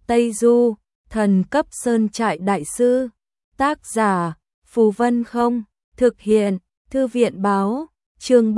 Tây Du, thần cấp sơn trại đại sư. Tác giả, Phù Vân Không. Thực hiện, Thư viện báo. Chương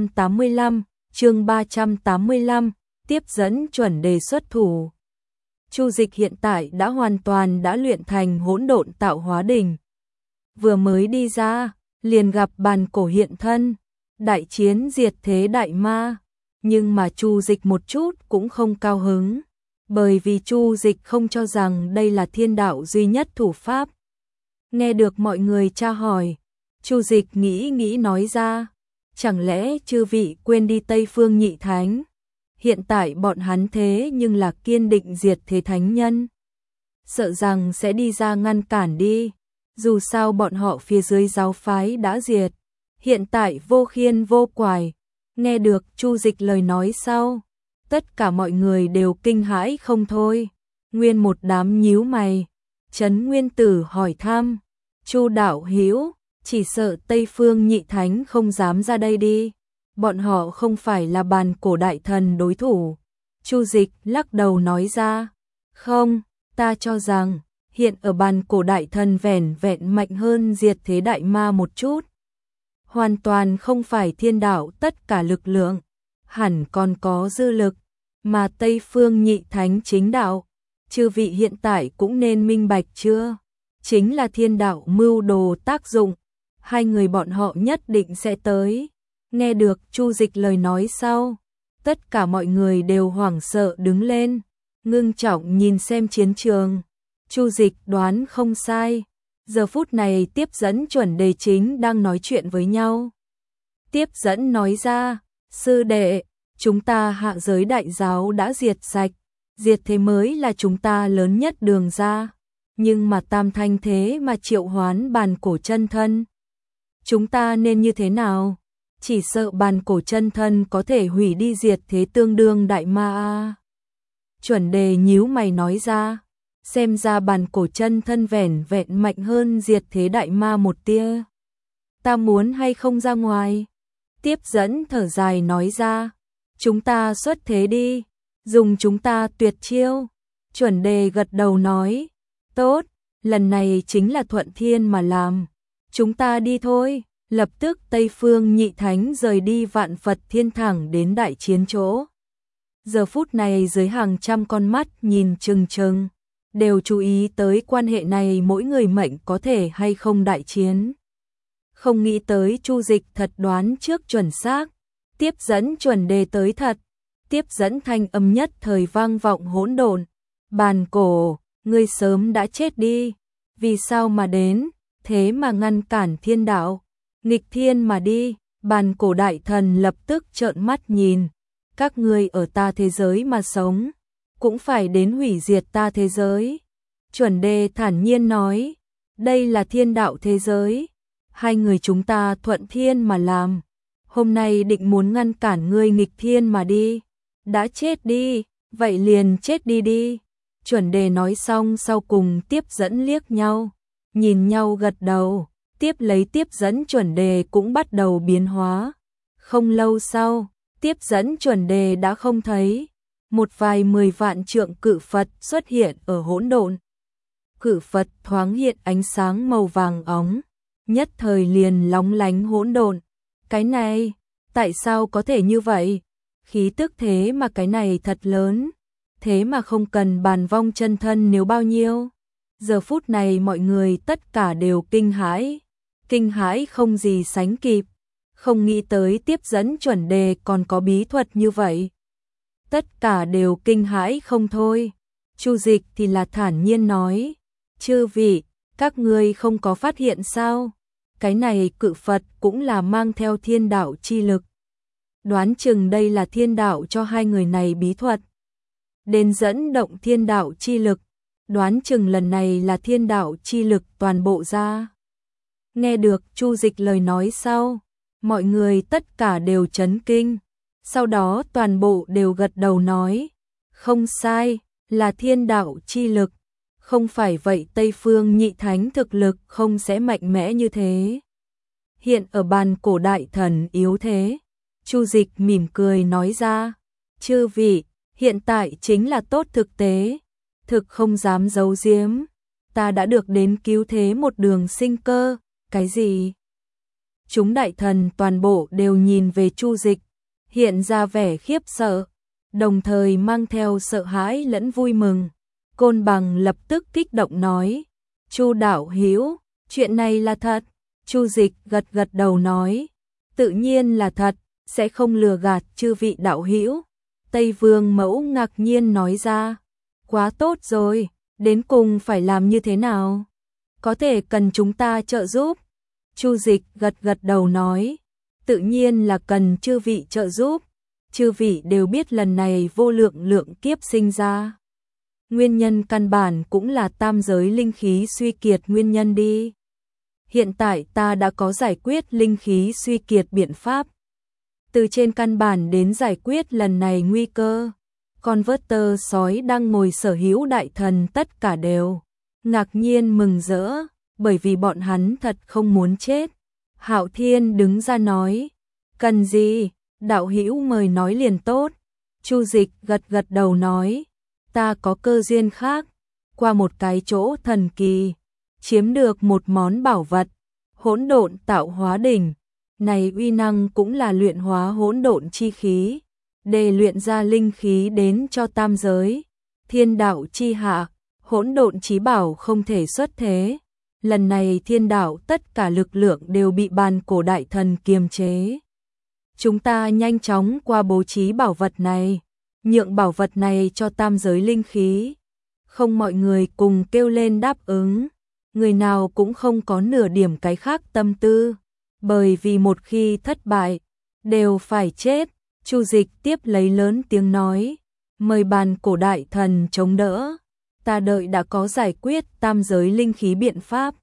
385, tiếp dẫn chuẩn đề xuất thủ. Chu Dịch hiện tại đã hoàn toàn luyện thành hỗn độn tạo hóa đỉnh. Vừa mới đi ra, liền gặp bàn cổ hiện thân, đại chiến diệt thế đại ma. Nhưng mà Chu Dịch một chút cũng không cao hứng, bởi vì Chu Dịch không cho rằng đây là thiên đạo duy nhất thủ pháp. Nghe được mọi người tra hỏi, Chu Dịch nghĩ nói ra, chẳng lẽ chư vị quên đi Tây Phương Nhị Thánh? Hiện tại bọn hắn thế nhưng là kiên định diệt thế thánh nhân, sợ rằng sẽ đi ra ngăn cản đi. Dù sao bọn họ phía dưới giáo phái đã diệt, hiện tại vô khiên vô quải. Nghe được Chu Dịch lời nói sau, tất cả mọi người đều kinh hãi không thôi. Nguyên một đám nhíu mày. Trấn Nguyên Tử hỏi thăm, Chu đạo hữu, chỉ sợ Tây Phương Nhị Thánh không dám ra đây đi, bọn họ không phải là bàn cổ đại thần đối thủ. Chu Dịch lắc đầu nói ra, không, ta cho rằng hiện ở bàn cổ đại thần vẻn vẹn mạnh hơn diệt thế đại ma một chút, hoàn toàn không phải thiên đạo tất cả lực lượng, hẳn còn có dư lực, mà Tây Phương Nhị Thánh chính đạo, chư vị hiện tại cũng nên minh bạch chưa? Chính là thiên đạo mưu đồ tác dụng, hai người bọn họ nhất định sẽ tới. Nghe được Chu Dịch lời nói sau, tất cả mọi người đều hoảng sợ đứng lên, ngưng trọng nhìn xem chiến trường. Chu Dịch đoán không sai, giờ phút này tiếp dẫn chuẩn đề chính đang nói chuyện với nhau. Tiếp dẫn nói ra, sư đệ, chúng ta hạ giới đại giáo đã diệt sạch, diệt thế mới là chúng ta lớn nhất đường ra, nhưng mà tam thanh thế mà triệu hoán bàn cổ chân thân. Chúng ta nên như thế nào? Chỉ sợ bàn cổ chân thân có thể hủy đi diệt thế tương đương đại ma a. Chuẩn đề nhíu mày nói ra, xem ra bàn cổ chân thân vẻn vẹn mạnh hơn diệt thế đại ma một tia. Ta muốn hay không ra ngoài? Tiếp dẫn thở dài nói ra, chúng ta xuất thế đi, dùng chúng ta tuyệt chiêu. Chuẩn đề gật đầu nói, tốt, lần này chính là thuận thiên mà làm, chúng ta đi thôi. Lập tức Tây Phương Nhị Thánh rời đi Vạn Phật Thiên thẳng đến đại chiến chỗ. Giờ phút này dưới hàng trăm con mắt nhìn chừng chừng, đều chú ý tới quan hệ này mỗi người mệnh có thể hay không đại chiến. Không nghĩ tới Chu Dịch thật đoán trước chuẩn xác, tiếp dẫn chuẩn đề tới thật, tiếp dẫn thanh âm nhất thời vang vọng hỗn độn. Bàn cổ, ngươi sớm đã chết đi, vì sao mà đến, thế mà ngăn cản thiên đạo, nghịch thiên mà đi. Bàn cổ đại thần lập tức trợn mắt nhìn, các ngươi ở ta thế giới mà sống, cũng phải đến hủy diệt ta thế giới. Chuẩn đề thản nhiên nói, đây là thiên đạo thế giới, hai người chúng ta thuận thiên mà làm, hôm nay định muốn ngăn cản ngươi nghịch thiên mà đi, đã chết đi, vậy liền chết đi đi. Chuẩn đề nói xong sau cùng tiếp dẫn liếc nhau, nhìn nhau gật đầu, tiếp lấy tiếp dẫn chuẩn đề cũng bắt đầu biến hóa. Không lâu sau, tiếp dẫn chuẩn đề đã không thấy, một vài 10 vạn trượng cự Phật xuất hiện ở hỗn độn. Cự Phật thoáng hiện ánh sáng màu vàng óng, nhất thời liền lóng lánh hỗn độn. Cái này, tại sao có thể như vậy? Khí tức thế mà cái này thật lớn, thế mà không cần bàn vong chân thân nếu bao nhiêu. Giờ phút này mọi người tất cả đều kinh hãi không gì sánh kịp, không nghĩ tới tiếp dẫn chuẩn đề còn có bí thuật như vậy. Tất cả đều kinh hãi không thôi. Chu Dịch thì là thản nhiên nói, chư vị, các ngươi không có phát hiện sao? Cái này cự Phật cũng là mang theo thiên đạo chi lực. Đoán chừng đây là thiên đạo cho hai người này bí thuật, đến dẫn động thiên đạo chi lực. Đoán chừng lần này là thiên đạo chi lực toàn bộ ra. Nghe được Chu Dịch lời nói sau, mọi người tất cả đều chấn kinh, sau đó toàn bộ đều gật đầu nói, không sai, là thiên đạo chi lực, không phải vậy Tây Phương Nhị Thánh thực lực không sẽ mạnh mẽ như thế. Hiện ở bàn cổ đại thần yếu thế. Chu Dịch mỉm cười nói ra, chư vị, hiện tại chính là tốt thực tế, thực không dám giấu giếm, ta đã được đến cứu thế một đường sinh cơ. Cái gì? Chúng đại thần toàn bộ đều nhìn về Chu Dịch, hiện ra vẻ khiếp sợ, đồng thời mang theo sợ hãi lẫn vui mừng. Côn Bằng lập tức kích động nói, Chu đạo hữu, chuyện này là thật. Chu Dịch gật gật đầu nói, tự nhiên là thật, sẽ không lừa gạt chư vị đạo hữu. Tây Vương Mẫu ngạc nhiên nói ra, quá tốt rồi, đến cùng phải làm như thế nào? Có thể cần chúng ta trợ giúp? Chu Dịch gật gật đầu nói, tự nhiên là cần chư vị trợ giúp. Chư vị đều biết lần này vô lượng lượng kiếp sinh ra, nguyên nhân căn bản cũng là tam giới linh khí suy kiệt nguyên nhân đi. Hiện tại ta đã có giải quyết linh khí suy kiệt biện pháp, từ trên căn bản đến giải quyết lần này nguy cơ. Converter sói đang ngồi sở hữu đại thần tất cả đều ngạc nhiên mừng rỡ, bởi vì bọn hắn thật không muốn chết. Hạo Thiên đứng ra nói, cần gì, đạo hữu mời nói liền tốt. Chu Dịch gật gật đầu nói, ta có cơ duyên khác, qua một cái chỗ thần kỳ, chiếm được một món bảo vật, hỗn độn tạo hóa đỉnh. Này uy năng cũng là luyện hóa hỗn độn chi khí, để luyện ra linh khí đến cho tam giới. Thiên đạo chi hạ, hỗn độn chí bảo không thể xuất thế. Lần này thiên đạo tất cả lực lượng đều bị bàn cổ đại thần kiềm chế. Chúng ta nhanh chóng qua bố trí bảo vật này, nhượng bảo vật này cho tam giới linh khí. Không, mọi người cùng kêu lên đáp ứng, người nào cũng không có nửa điểm cái khác tâm tư, bởi vì một khi thất bại, đều phải chết. Chu Dịch tiếp lấy lớn tiếng nói, mời bàn cổ đại thần chống đỡ, ta đợi đã có giải quyết tam giới linh khí biện pháp.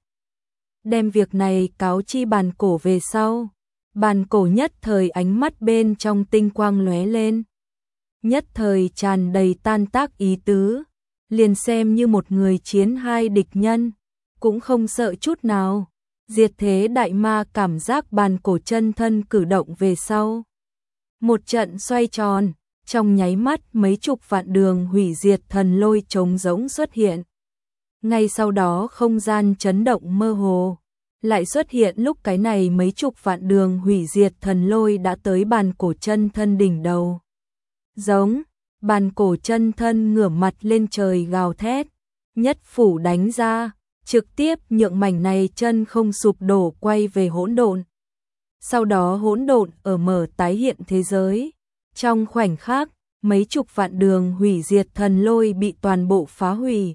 Đem việc này cáo chi bàn cổ về sau, bàn cổ nhất thời ánh mắt bên trong tinh quang lóe lên, nhất thời tràn đầy tan tác ý tứ, liền xem như một người chiến hai địch nhân, cũng không sợ chút nào. Diệt thế đại ma cảm giác bàn cổ chân thân cử động về sau, một trận xoay tròn, trong nháy mắt mấy chục vạn đường hủy diệt thần lôi trống rỗng xuất hiện. Ngay sau đó không gian chấn động mơ hồ, lại xuất hiện lúc cái này mấy chục vạn đường hủy diệt thần lôi đã tới bàn cổ chân thân đỉnh đầu. Giống, bàn cổ chân thân ngửa mặt lên trời gào thét, nhất phủ đánh ra, trực tiếp nhượng mảnh này chân không sụp đổ quay về hỗn độn. Sau đó hỗn độn ở mở tái hiện thế giới. Trong khoảnh khắc, mấy chục vạn đường hủy diệt thần lôi bị toàn bộ phá hủy.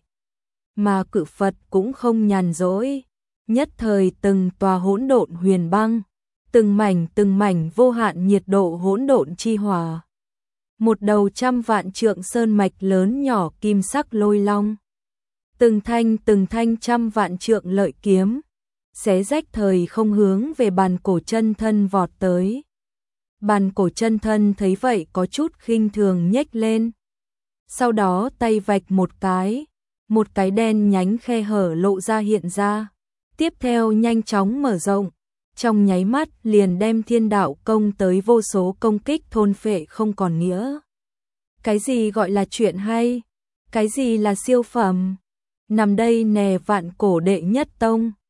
Mà cự Phật cũng không nhàn rỗi, nhất thời từng tòa hỗn độn huyền băng, từng mảnh vô hạn nhiệt độ hỗn độn chi hỏa. Một đầu trăm vạn trượng sơn mạch lớn nhỏ kim sắc lôi long, từng thanh trăm vạn trượng lợi kiếm, xé rách thời không hướng về bàn cổ chân thân vọt tới. Bàn cổ chân thân thấy vậy có chút khinh thường nhếch lên. Sau đó tay vạch một cái đen nhánh khe hở lộ ra hiện ra. Tiếp theo nhanh chóng mở rộng, trong nháy mắt liền đem thiên đạo công tới vô số công kích thôn phệ không còn nghĩa. Cái gì gọi là chuyện hay? Cái gì là siêu phẩm? Nằm đây nè vạn cổ đệ nhất tông.